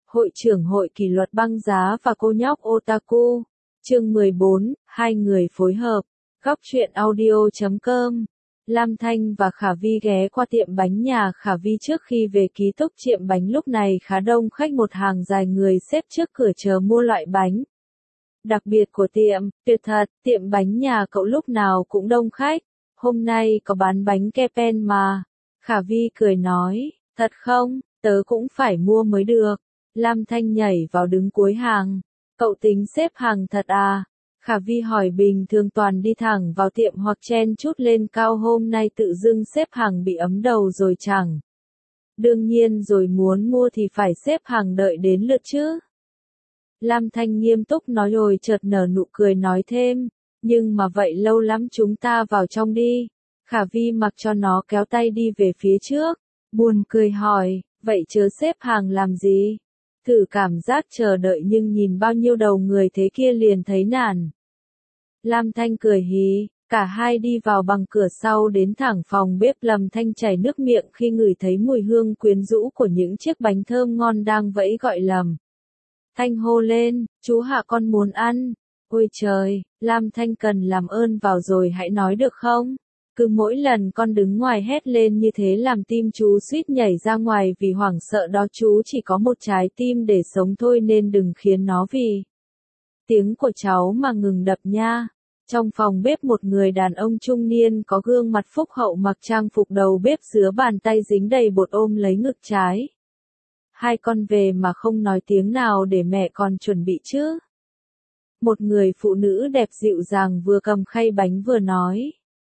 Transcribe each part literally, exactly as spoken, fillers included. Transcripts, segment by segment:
Hội trưởng hội kỷ luật băng giá và cô nhóc otaku. Chương mười bốn, hai người phối hợp. Góc truyện audio chấm com. Lam Thanh và Khả Vi ghé qua tiệm bánh nhà Khả Vi trước khi về ký túc. Tiệm bánh lúc này khá đông khách, một hàng dài người xếp trước cửa chờ mua loại bánh đặc biệt của tiệm. Tuyệt thật, tiệm bánh nhà cậu lúc nào cũng đông khách. Hôm nay có bán bánh kepen mà. Khả Vi cười nói, thật không, tớ cũng phải mua mới được. Lam Thanh nhảy vào đứng cuối hàng. Cậu tính xếp hàng thật à? Khả Vi hỏi. Bình thường toàn đi thẳng vào tiệm hoặc chen chút lên cao, hôm nay tự dưng xếp hàng bị ấm đầu rồi chẳng. Đương nhiên rồi, muốn mua thì phải xếp hàng đợi đến lượt chứ. Lam Thanh nghiêm túc nói, rồi chợt nở nụ cười nói thêm, nhưng mà vậy lâu lắm, chúng ta vào trong đi. Khả Vi mặc cho nó kéo tay đi về phía trước. Buồn cười hỏi, vậy chớ xếp hàng làm gì? Thử cảm giác chờ đợi nhưng nhìn bao nhiêu đầu người thế kia liền thấy nản. Lam Thanh cười hí, cả hai đi vào bằng cửa sau đến thẳng phòng bếp. Lam Thanh chảy nước miệng khi ngửi thấy mùi hương quyến rũ của những chiếc bánh thơm ngon đang vẫy gọi. Lam Thanh hô lên, chú Hạ con muốn ăn. Ôi trời, Lam Thanh cần làm ơn vào rồi hãy nói được không? Cứ mỗi lần con đứng ngoài hét lên như thế làm tim chú suýt nhảy ra ngoài vì hoảng sợ đó. Chú chỉ có một trái tim để sống thôi nên đừng khiến nó vì tiếng của cháu mà ngừng đập nha. Trong phòng bếp, một người đàn ông trung niên có gương mặt phúc hậu mặc trang phục đầu bếp dứa, bàn tay dính đầy bột ôm lấy ngực trái. Hai con về mà không nói tiếng nào để mẹ còn chuẩn bị chứ? Một người phụ nữ đẹp dịu dàng vừa cầm khay bánh vừa nói.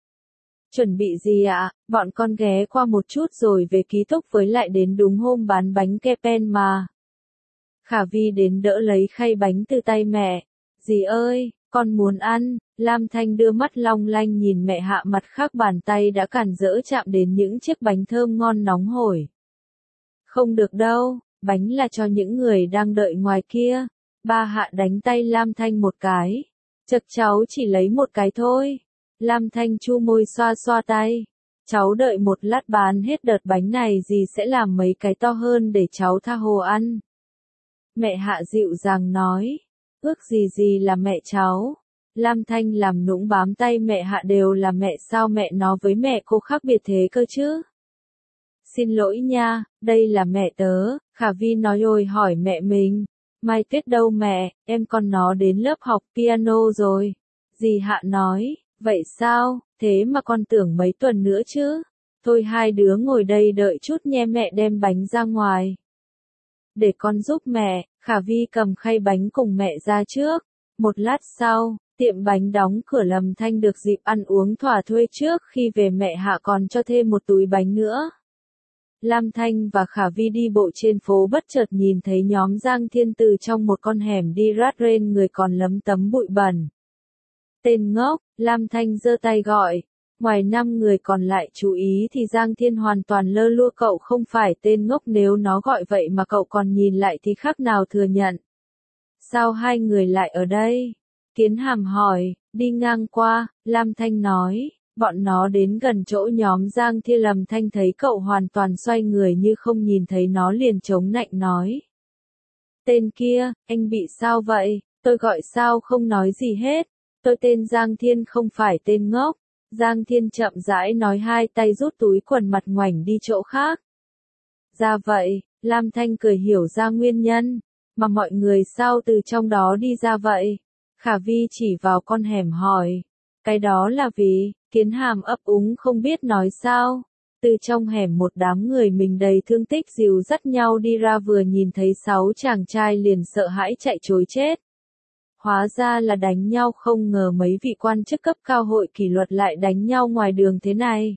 Chuẩn bị gì ạ? Bọn con ghé qua một chút rồi về ký túc, với lại đến đúng hôm bán bánh kepen mà. Khả Vi đến đỡ lấy khay bánh từ tay mẹ. Dì ơi, con muốn ăn. Lam Thanh đưa mắt long lanh nhìn mẹ Hạ, mặt khác bàn tay đã cản rỡ chạm đến những chiếc bánh thơm ngon nóng hổi. Không được đâu, bánh là cho những người đang đợi ngoài kia. Ba Hạ đánh tay Lam Thanh một cái. Chật, cháu chỉ lấy một cái thôi. Lam Thanh chu môi xoa xoa tay. Cháu đợi một lát, bán hết đợt bánh này dì sẽ làm mấy cái to hơn để cháu tha hồ ăn. Mẹ Hạ dịu dàng nói. Ước gì gì là mẹ cháu. Lam Thanh làm nũng bám tay mẹ Hạ. Đều là mẹ sao mẹ nó với mẹ cô khác biệt thế cơ chứ? Xin lỗi nha, đây là mẹ tớ. Khả Vi nói rồi hỏi mẹ mình. Mai Tuyết đâu mẹ, em con nó đến lớp học piano rồi. Dì Hạ nói, vậy sao, thế mà con tưởng mấy tuần nữa chứ. Thôi hai đứa ngồi đây đợi chút nhé, mẹ đem bánh ra ngoài. Để con giúp mẹ. Khả Vi cầm khay bánh cùng mẹ ra trước. Một lát sau, tiệm bánh đóng cửa. Lam Thanh được dịp ăn uống thỏa thuê. Trước khi về, mẹ Hạ còn cho thêm một túi bánh nữa. Lam Thanh và Khả Vi đi bộ trên phố, bất chợt nhìn thấy nhóm Giang Thiên từ trong một con hẻm đi rát rên, người còn lấm tấm bụi bẩn. Tên ngốc, Lam Thanh giơ tay gọi. Ngoài năm người còn lại chú ý thì Giang Thiên hoàn toàn lơ lua. Cậu không phải tên ngốc, nếu nó gọi vậy mà cậu còn nhìn lại thì khác nào thừa nhận. Sao hai người lại ở đây? Kiến Hàm hỏi. Đi ngang qua, Lam Thanh nói. Bọn nó đến gần chỗ nhóm Giang Thiên. Lam Thanh thấy cậu hoàn toàn xoay người như không nhìn thấy nó, liền chống nạnh nói. Tên kia, anh bị sao vậy? Tôi gọi sao không nói gì hết. Tôi tên Giang Thiên, không phải tên ngốc. Giang Thiên chậm rãi nói, hai tay rút túi quần, mặt ngoảnh đi chỗ khác. Ra vậy, Lam Thanh cười hiểu ra nguyên nhân. Mà mọi người sao từ trong đó đi ra vậy? Khả Vi chỉ vào con hẻm hỏi. Cái đó là vì, Kiến Hàm ấp úng không biết nói sao. Từ trong hẻm một đám người mình đầy thương tích dìu dắt nhau đi ra, vừa nhìn thấy sáu chàng trai liền sợ hãi chạy trối chết. Hóa ra là đánh nhau, không ngờ mấy vị quan chức cấp cao hội kỷ luật lại đánh nhau ngoài đường thế này.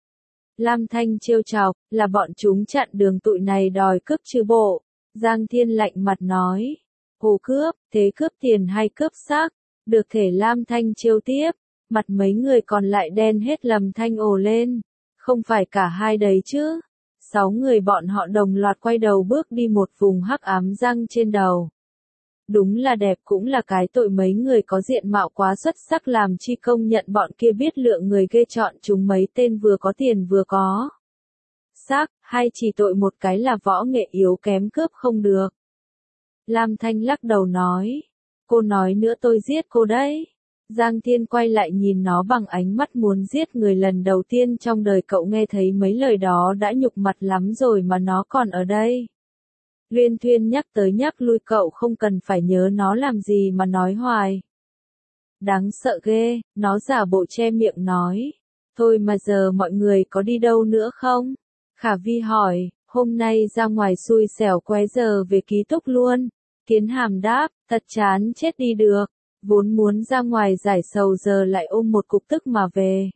Lam Thanh trêu chọc, là bọn chúng chặn đường tụi này đòi cướp chứ bộ. Giang Thiên lạnh mặt nói. Hồ cướp, thế cướp tiền hay cướp xác? Được thể. Lam Thanh trêu tiếp. Mặt mấy người còn lại đen hết. Lam Thanh ồ lên. Không phải cả hai đấy chứ? Sáu người bọn họ đồng loạt quay đầu bước đi một vùng hắc ám răng trên đầu. Đúng là đẹp, cũng là cái tội mấy người có diện mạo quá xuất sắc, làm chi công nhận bọn kia biết lượng người ghê, chọn chúng mấy tên vừa có tiền vừa có xác, hay chỉ tội một cái là võ nghệ yếu kém cướp không được. Lam Thanh lắc đầu nói. Cô nói nữa tôi giết cô đấy. Giang Thiên quay lại nhìn nó bằng ánh mắt muốn giết người, lần đầu tiên trong đời cậu nghe thấy mấy lời đó đã nhục mặt lắm rồi mà nó còn ở đây. Luyên thuyên nhắc tới nhắc lui, cậu không cần phải nhớ nó làm gì mà nói hoài. Đáng sợ ghê, nó giả bộ che miệng nói. Thôi mà giờ mọi người có đi đâu nữa không? Khả Vi hỏi, hôm nay ra ngoài xui xẻo quái giờ về ký túc luôn. Kiến Hàm đáp, thật chán chết đi được. Vốn muốn ra ngoài giải sầu giờ lại ôm một cục tức mà về.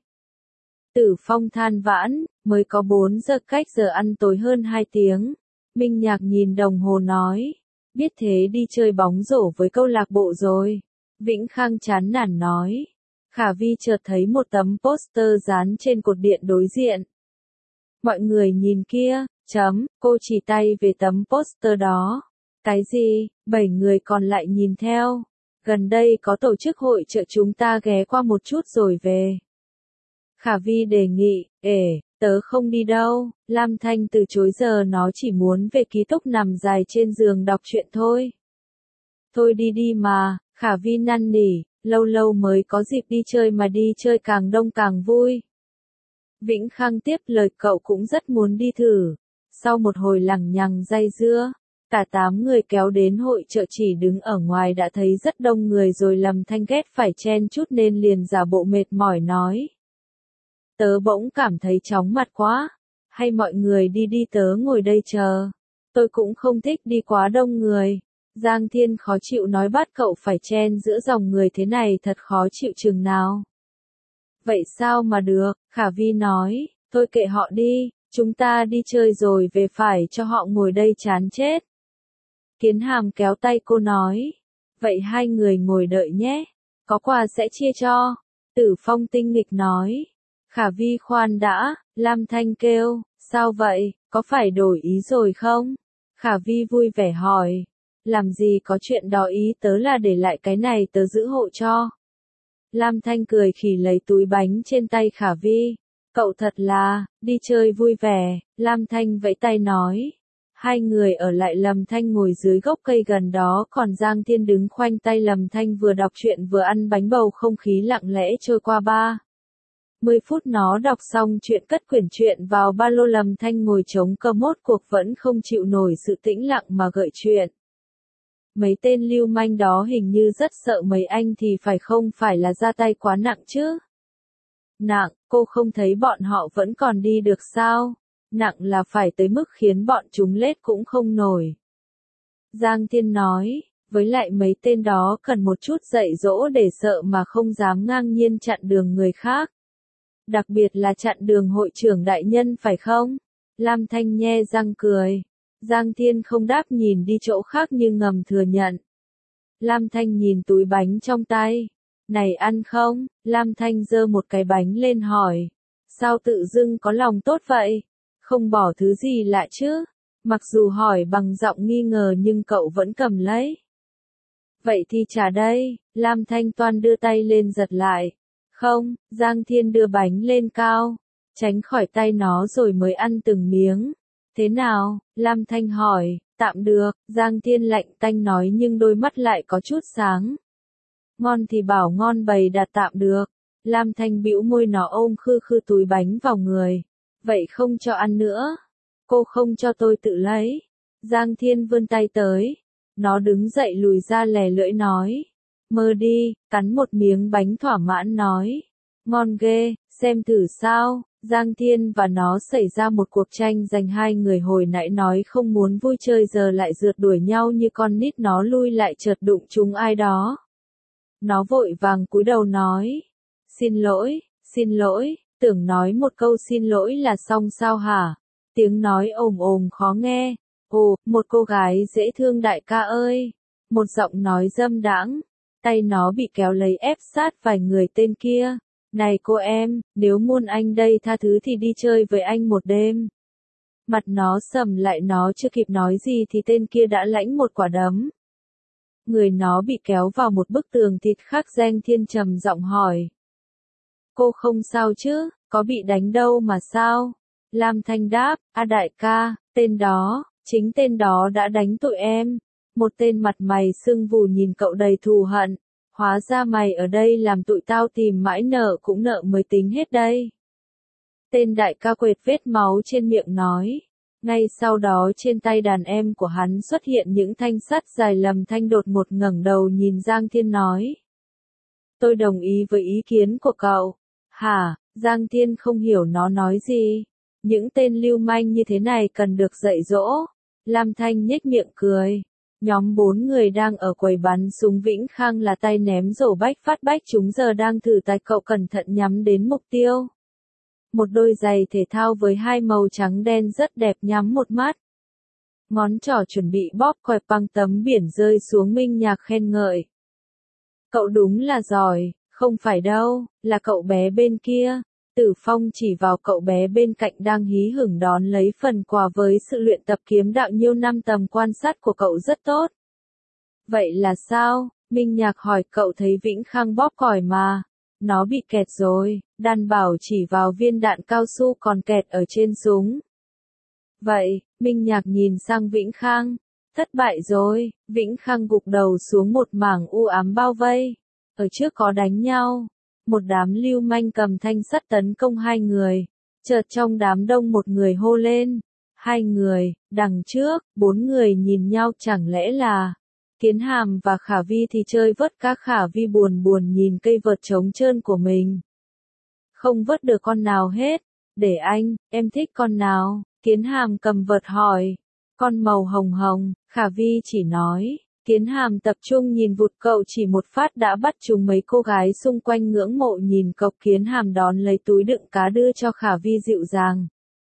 Tử Phong than vãn, mới có bốn giờ, cách giờ ăn tối hơn hai tiếng. Minh Nhạc nhìn đồng hồ nói, biết thế đi chơi bóng rổ với câu lạc bộ rồi. Vĩnh Khang chán nản nói. Khả Vi chợt thấy một tấm poster dán trên cột điện đối diện. Mọi người nhìn kia, chấm, cô chỉ tay về tấm poster đó. Cái gì? Bảy người còn lại nhìn theo. Gần đây có tổ chức hội chợ, chúng ta ghé qua một chút rồi về. Khả Vi đề nghị, ể, tớ không đi đâu. Lam Thanh từ chối, giờ nó chỉ muốn về ký túc nằm dài trên giường đọc truyện thôi. Thôi đi đi mà, Khả Vi năn nỉ, lâu lâu mới có dịp đi chơi mà đi chơi càng đông càng vui. Vĩnh Khang tiếp lời, cậu cũng rất muốn đi thử. Sau một hồi lằng nhằng day dưa, cả tám người kéo đến hội chợ, chỉ đứng ở ngoài đã thấy rất đông người rồi. Lâm Thanh ghét phải chen chút nên liền giả bộ mệt mỏi nói. Tớ bỗng cảm thấy chóng mặt quá. Hay mọi người đi đi, tớ ngồi đây chờ. Tôi cũng không thích đi quá đông người. Giang Thiên khó chịu nói, bắt cậu phải chen giữa dòng người thế này thật khó chịu chừng nào. Vậy sao mà được, Khả Vi nói, thôi kệ họ đi, chúng ta đi chơi rồi về, phải cho họ ngồi đây chán chết. Kiến Hàm kéo tay cô nói, vậy hai người ngồi đợi nhé, có quà sẽ chia cho. Tử Phong tinh nghịch nói, Khả Vi khoan đã. Lam Thanh kêu, sao vậy, có phải đổi ý rồi không? Khả Vi vui vẻ hỏi, làm gì có chuyện đó, ý tớ là để lại cái này tớ giữ hộ cho. Lam Thanh cười khỉ lấy túi bánh trên tay Khả Vi. Cậu thật là, đi chơi vui vẻ. Lam Thanh vẫy tay nói. Hai người ở lại, Lâm Thanh ngồi dưới gốc cây gần đó, còn Giang Thiên đứng khoanh tay. Lâm Thanh vừa đọc truyện vừa ăn bánh, bầu không khí lặng lẽ trôi qua ba mươi phút. Nó đọc xong chuyện cất quyển truyện vào ba lô. Lâm Thanh ngồi chống cơm, mốt cuộc vẫn không chịu nổi sự tĩnh lặng mà gợi chuyện. Mấy tên lưu manh đó hình như rất sợ mấy anh thì phải, không phải là ra tay quá nặng chứ? Nặng, cô không thấy bọn họ vẫn còn đi được sao? Nặng là phải tới mức khiến bọn chúng lết cũng không nổi. Giang Thiên nói, với lại mấy tên đó cần một chút dạy dỗ để sợ mà không dám ngang nhiên chặn đường người khác. Đặc biệt là chặn đường hội trưởng đại nhân phải không? Lam Thanh nhe răng cười. Giang Thiên không đáp, nhìn đi chỗ khác nhưng ngầm thừa nhận. Lam Thanh nhìn túi bánh trong tay. Này ăn không? Lam Thanh giơ một cái bánh lên hỏi. Sao tự dưng có lòng tốt vậy? Không bỏ thứ gì lạ chứ? Mặc dù hỏi bằng giọng nghi ngờ nhưng cậu vẫn cầm lấy. Vậy thì trả đây. Lam Thanh toan đưa tay lên giật lại. Không, Giang Thiên đưa bánh lên cao, tránh khỏi tay nó rồi mới ăn từng miếng. Thế nào? Lam Thanh hỏi. Tạm được, Giang Thiên lạnh tanh nói nhưng đôi mắt lại có chút sáng. Ngon thì bảo ngon, bày đặt tạm được. Lam Thanh bĩu môi, nó ôm khư khư túi bánh vào người. Vậy không cho ăn nữa. Cô không cho tôi tự lấy. Giang Thiên vươn tay tới. Nó đứng dậy lùi ra lè lưỡi nói. Mơ đi, cắn một miếng bánh thỏa mãn nói. Ngon ghê, xem thử sao. Giang Thiên và nó xảy ra một cuộc tranh giành, hai người hồi nãy nói không muốn vui chơi giờ lại rượt đuổi nhau như con nít. Nó lui lại chợt đụng trúng ai đó. Nó vội vàng cúi đầu nói. Xin lỗi, xin lỗi, tưởng nói một câu xin lỗi là xong sao hả? Tiếng nói ồm ồm khó nghe. Ồ, một cô gái dễ thương đại ca ơi. Một giọng nói dâm đãng. Tay nó bị kéo lấy ép sát vài người tên kia. Này cô em, nếu muốn anh đây tha thứ thì đi chơi với anh một đêm. Mặt nó sầm lại, nó chưa kịp nói gì thì tên kia đã lãnh một quả đấm. Người nó bị kéo vào một bức tường thịt khác. Giang Thiên trầm giọng hỏi. Cô không sao chứ, có bị đánh đâu mà sao? Lam Thanh đáp, a đại ca, tên đó, chính tên đó đã đánh tụi em. Một tên mặt mày sưng vù nhìn cậu đầy thù hận. Hóa ra mày ở đây làm tụi tao tìm mãi nợ cũng nợ mới tính hết đây. Tên đại ca quệt vết máu trên miệng nói. Ngay sau đó trên tay đàn em của hắn xuất hiện những thanh sắt dài. Lâm Thanh đột một ngẩng đầu nhìn Giang Thiên nói. Tôi đồng ý với ý kiến của cậu. Hả? Giang Thiên không hiểu nó nói gì. Những tên lưu manh như thế này cần được dạy dỗ. Lam Thanh nhếch miệng cười. Nhóm bốn người đang ở quầy bắn súng Vĩnh Khang là tay ném rổ bách phát bách chúng giờ đang thử tay cậu cẩn thận nhắm đến mục tiêu. Một đôi giày thể thao với hai màu trắng đen rất đẹp nhắm một mắt. Ngón trỏ chuẩn bị bóp còi băng tấm biển rơi xuống Minh Nhạc khen ngợi. Cậu đúng là giỏi, không phải đâu, là cậu bé bên kia. Tử Phong chỉ vào cậu bé bên cạnh đang hí hửng đón lấy phần quà với sự luyện tập kiếm đạo nhiều năm tầm quan sát của cậu rất tốt. Vậy là sao? Minh Nhạc hỏi cậu thấy Vĩnh Khang bóp còi mà. Nó bị kẹt rồi, Đan Bảo chỉ vào viên đạn cao su còn kẹt ở trên súng. Vậy, Minh Nhạc nhìn sang Vĩnh Khang. Thất bại rồi, Vĩnh Khang gục đầu xuống một mảng u ám bao vây. Ở trước có đánh nhau. Một đám lưu manh cầm thanh sắt tấn công hai người. Chợt trong đám đông một người hô lên. Hai người, đằng trước, bốn người nhìn nhau chẳng lẽ là... Kiến Hàm và Khả Vi thì chơi vớt cá. Khả Vi buồn buồn nhìn cây vợt trống trơn của mình. Không vớt được con nào hết. Để anh, em thích con nào? Kiến Hàm cầm vợt hỏi. Con màu hồng hồng, Khả Vi chỉ nói. Kiến Hàm tập trung nhìn vụt cậu chỉ một phát đã bắt trúng mấy cô gái xung quanh ngưỡng mộ nhìn cậu. Kiến Hàm đón lấy túi đựng cá đưa cho Khả Vi dịu dàng.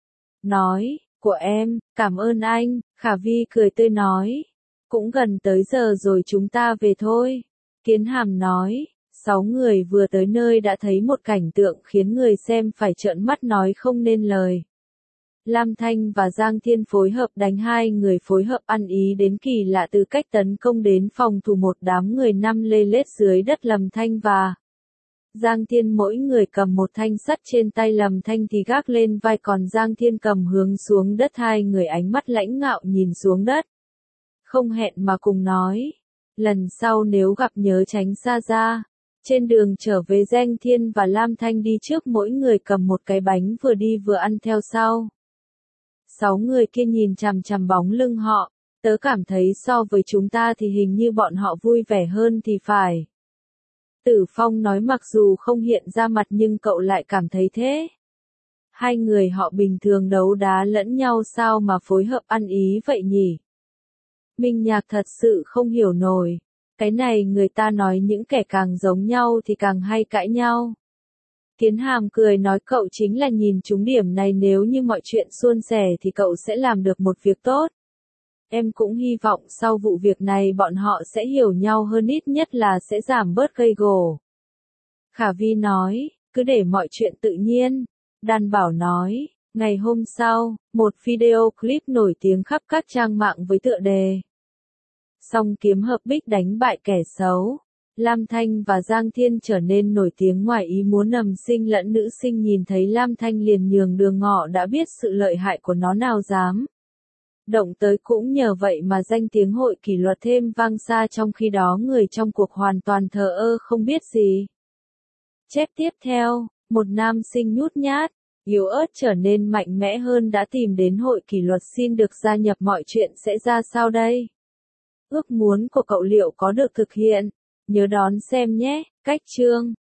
Nói, của em, cảm ơn anh, Khả Vi cười tươi nói. Cũng gần tới giờ rồi chúng ta về thôi. Kiến Hàm nói, sáu người vừa tới nơi đã thấy một cảnh tượng khiến người xem phải trợn mắt nói không nên lời. Lam Thanh và Giang Thiên phối hợp đánh hai người phối hợp ăn ý đến kỳ lạ từ cách tấn công đến phòng thủ một đám người năm lê lết dưới đất. Lâm Thanh và Giang Thiên mỗi người cầm một thanh sắt trên tay. Lâm Thanh thì gác lên vai còn Giang Thiên cầm hướng xuống đất. Hai người ánh mắt lãnh ngạo nhìn xuống đất. Không hẹn mà cùng nói. Lần sau nếu gặp nhớ tránh xa ra. Trên đường trở về Giang Thiên và Lam Thanh đi trước mỗi người cầm một cái bánh vừa đi vừa ăn theo sau. Sáu người kia nhìn chằm chằm bóng lưng họ. Tớ cảm thấy so với chúng ta thì hình như bọn họ vui vẻ hơn thì phải. Tử Phong nói mặc dù không hiện ra mặt nhưng cậu lại cảm thấy thế. Hai người họ bình thường đấu đá lẫn nhau sao mà phối hợp ăn ý vậy nhỉ? Minh Nhạc thật sự không hiểu nổi. Cái này người ta nói những kẻ càng giống nhau thì càng hay cãi nhau. Kiến Hàm cười nói cậu chính là nhìn trúng điểm này, nếu như mọi chuyện suôn sẻ thì cậu sẽ làm được một việc tốt. Em cũng hy vọng sau vụ việc này bọn họ sẽ hiểu nhau hơn, ít nhất là sẽ giảm bớt gây gổ. Khả Vi nói, cứ để mọi chuyện tự nhiên. Đan Bảo nói, ngày hôm sau, một video clip nổi tiếng khắp các trang mạng với tựa đề Song kiếm hợp bích đánh bại kẻ xấu. Lam Thanh và Giang Thiên trở nên nổi tiếng ngoài ý muốn, nầm sinh lẫn nữ sinh nhìn thấy Lam Thanh liền nhường đường, ngọ đã biết sự lợi hại của nó nào dám động tới, cũng nhờ vậy mà danh tiếng hội kỷ luật thêm vang xa, trong khi đó người trong cuộc hoàn toàn thờ ơ không biết gì. Chép tiếp theo, một nam sinh nhút nhát, yếu ớt trở nên mạnh mẽ hơn đã tìm đến hội kỷ luật xin được gia nhập, mọi chuyện sẽ ra sao đây? Ước muốn của cậu liệu có được thực hiện? Nhớ đón xem nhé, cách chương.